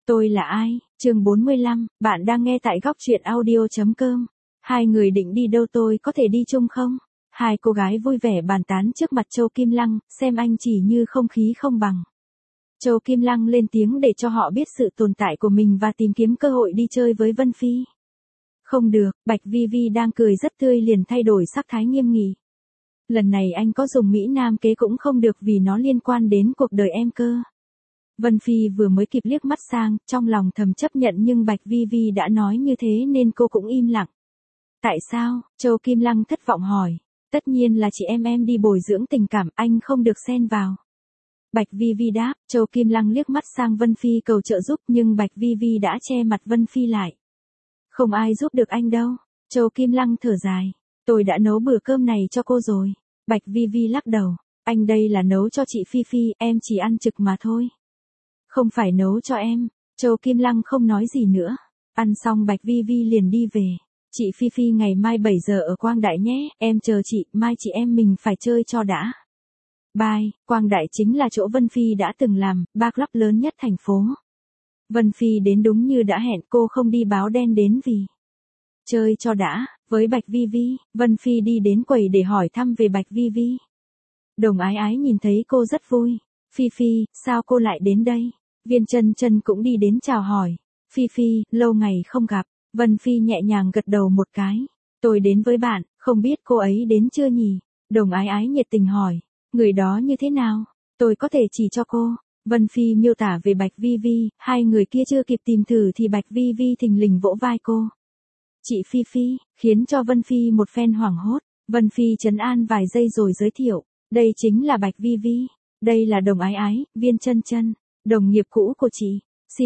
Tôi là ai? Chương 45, bạn đang nghe tại góc truyện audio.com. Hai người định đi đâu, tôi có thể đi chung không? Hai cô gái vui vẻ bàn tán trước mặt Châu Kim Lăng, xem anh chỉ như không khí không bằng. Châu Kim Lăng lên tiếng để cho họ biết sự tồn tại của mình và tìm kiếm cơ hội đi chơi với Vân Phi. Không được, Bạch Vi Vi đang cười rất tươi liền thay đổi sắc thái nghiêm nghị. Lần này anh có dùng Mỹ Nam kế cũng không được vì nó liên quan đến cuộc đời em cơ. Vân Phi vừa mới kịp liếc mắt sang, trong lòng thầm chấp nhận nhưng Bạch Vi Vi đã nói như thế nên cô cũng im lặng. Tại sao? Châu Kim Lăng thất vọng hỏi. Tất nhiên là chị em đi bồi dưỡng tình cảm, anh không được xen vào. Bạch Vi Vi đáp. Châu Kim Lăng liếc mắt sang Vân Phi cầu trợ giúp nhưng Bạch Vi Vi đã che mặt Vân Phi lại. Không ai giúp được anh đâu. Châu Kim Lăng thở dài. Tôi đã nấu bữa cơm này cho cô rồi. Bạch Vi Vi lắc đầu. Anh đây là nấu cho chị Phi Phi, em chỉ ăn trực mà thôi. Không phải nấu cho em. Châu Kim Lăng không nói gì nữa. Ăn xong Bạch Vi Vi liền đi về. Chị Phi Phi ngày mai 7 giờ ở Quang Đại nhé, em chờ chị, mai chị em mình phải chơi cho đã. Bye. Quang Đại chính là chỗ Vân Phi đã từng làm, bar club lớn nhất thành phố. Vân Phi đến đúng như đã hẹn, cô không đi báo đen đến vì chơi cho đã. Với Bạch Vi Vi, Vân Phi đi đến quầy để hỏi thăm về Bạch Vi Vi. Đồng Ái Ái nhìn thấy cô rất vui. Phi Phi, sao cô lại đến đây? Viên Chân Chân cũng đi đến chào hỏi. Phi Phi, lâu ngày không gặp. Vân Phi nhẹ nhàng gật đầu một cái. Tôi đến với bạn, không biết cô ấy đến chưa nhỉ? Đồng Ái Ái nhiệt tình hỏi. Người đó như thế nào? Tôi có thể chỉ cho cô. Vân Phi miêu tả về Bạch Vi Vi, hai người kia chưa kịp tìm thử thì Bạch Vi Vi thình lình vỗ vai cô. Chị Phi Phi, khiến cho Vân Phi một phen hoảng hốt. Vân Phi trấn an vài giây rồi giới thiệu. Đây chính là Bạch Vi Vi. Đây là Đồng Ái Ái, Viên Chân Chân, đồng nghiệp cũ của chị.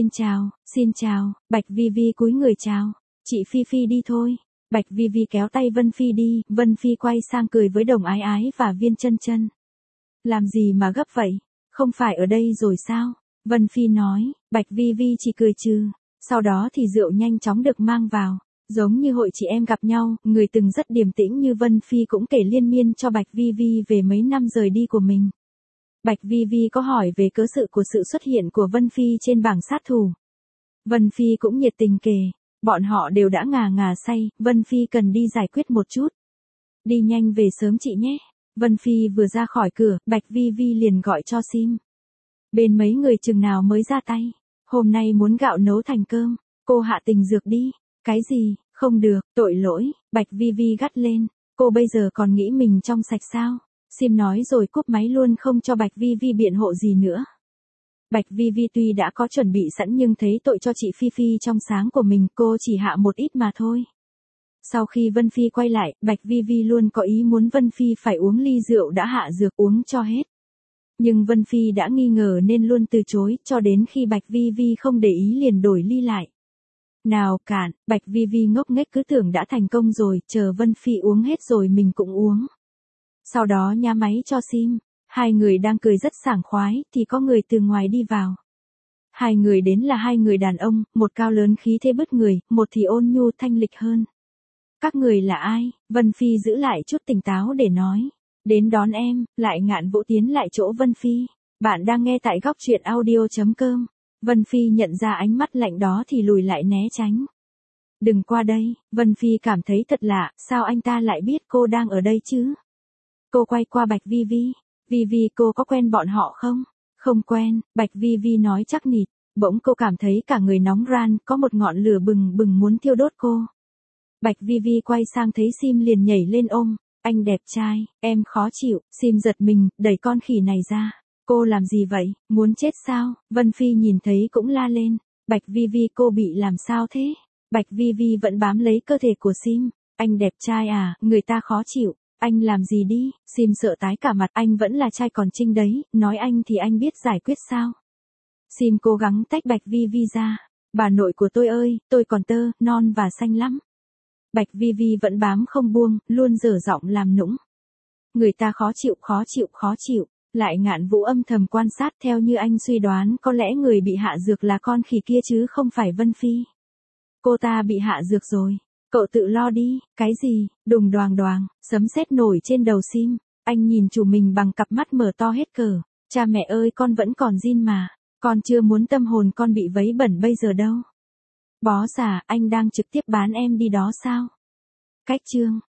Xin chào, Bạch Vi Vi cúi người chào. Chị Phi Phi đi thôi. Bạch Vi Vi kéo tay Vân Phi đi, Vân Phi quay sang cười với Đồng Ái Ái và Viên Chân Chân. Làm gì mà gấp vậy? Không phải ở đây rồi sao? Vân Phi nói, Bạch Vi Vi chỉ cười trừ. Sau đó thì rượu nhanh chóng được mang vào. Giống như hội chị em gặp nhau, người từng rất điềm tĩnh như Vân Phi cũng kể liên miên cho Bạch Vi Vi về mấy năm rời đi của mình. Bạch Vi Vi có hỏi về cớ sự của sự xuất hiện của Vân Phi trên bảng sát thủ. Vân Phi cũng nhiệt tình kể, bọn họ đều đã ngà say, Vân Phi cần đi giải quyết một chút. Đi nhanh về sớm chị nhé. Vân Phi vừa ra khỏi cửa, Bạch Vi Vi liền gọi cho Sim. Bên mấy người chừng nào mới ra tay. Hôm nay muốn gạo nấu thành cơm, cô hạ tình dược đi. Cái gì, không được, tội lỗi, Bạch Vi Vi gắt lên. Cô bây giờ còn nghĩ mình trong sạch sao? Sim nói rồi cúp máy luôn không cho Bạch Vi Vi biện hộ gì nữa. Bạch Vi Vi tuy đã có chuẩn bị sẵn nhưng thấy tội cho chị Phi Phi trong sáng của mình, cô chỉ hạ một ít mà thôi. Sau khi Vân Phi quay lại, Bạch Vi Vi luôn có ý muốn Vân Phi phải uống ly rượu đã hạ dược uống cho hết. Nhưng Vân Phi đã nghi ngờ nên luôn từ chối, cho đến khi Bạch Vi Vi không để ý liền đổi ly lại. Nào cạn, Bạch Vi Vi ngốc nghếch cứ tưởng đã thành công rồi, chờ Vân Phi uống hết rồi mình cũng uống. Sau đó nhá máy cho Sim, hai người đang cười rất sảng khoái, thì có người từ ngoài đi vào. Hai người đến là hai người đàn ông, một cao lớn khí thế bứt người, một thì ôn nhu thanh lịch hơn. Các người là ai? Vân Phi giữ lại chút tỉnh táo để nói. Đến đón em, Lại Ngạn Vũ tiến lại chỗ Vân Phi. Bạn đang nghe tại góc truyện audio.com. Vân Phi nhận ra ánh mắt lạnh đó thì lùi lại né tránh. Đừng qua đây, Vân Phi cảm thấy thật lạ, sao anh ta lại biết cô đang ở đây chứ? Cô quay qua Bạch Vi Vi. Vi Vi, cô có quen bọn họ không? Không quen, Bạch Vi Vi nói chắc nịch. Bỗng cô cảm thấy cả người nóng ran, có một ngọn lửa bừng bừng muốn thiêu đốt cô. Bạch Vi Vi quay sang thấy Sim liền nhảy lên ôm. Anh đẹp trai, em khó chịu. Sim giật mình, đẩy con khỉ này ra. Cô làm gì vậy, muốn chết sao? Vân Phi nhìn thấy cũng la lên. Bạch Vi Vi, cô bị làm sao thế? Bạch Vi Vi vẫn bám lấy cơ thể của Sim. Anh đẹp trai à, người ta khó chịu. Anh làm gì đi? Sim sợ tái cả mặt, anh vẫn là trai còn trinh đấy, nói anh thì anh biết giải quyết sao? Sim cố gắng tách Bạch Vi Vi ra. Bà nội của tôi ơi, tôi còn tơ, non và xanh lắm. Bạch Vi Vi vẫn bám không buông, luôn dở giọng làm nũng. Người ta khó chịu. Lại Ngạn Vũ âm thầm quan sát, theo như anh suy đoán có lẽ người bị hạ dược là con khỉ kia chứ không phải Vân Phi. Cô ta bị hạ dược rồi. Cậu tự lo đi. Cái gì? Đùng đoàng, sấm sét nổi trên đầu Sim. Anh nhìn chủ mình bằng cặp mắt mở to hết cỡ. Cha mẹ ơi, con vẫn còn zin mà. Con chưa muốn tâm hồn con bị vấy bẩn bây giờ đâu. Bó già, anh đang trực tiếp bán em đi đó sao? Cách chương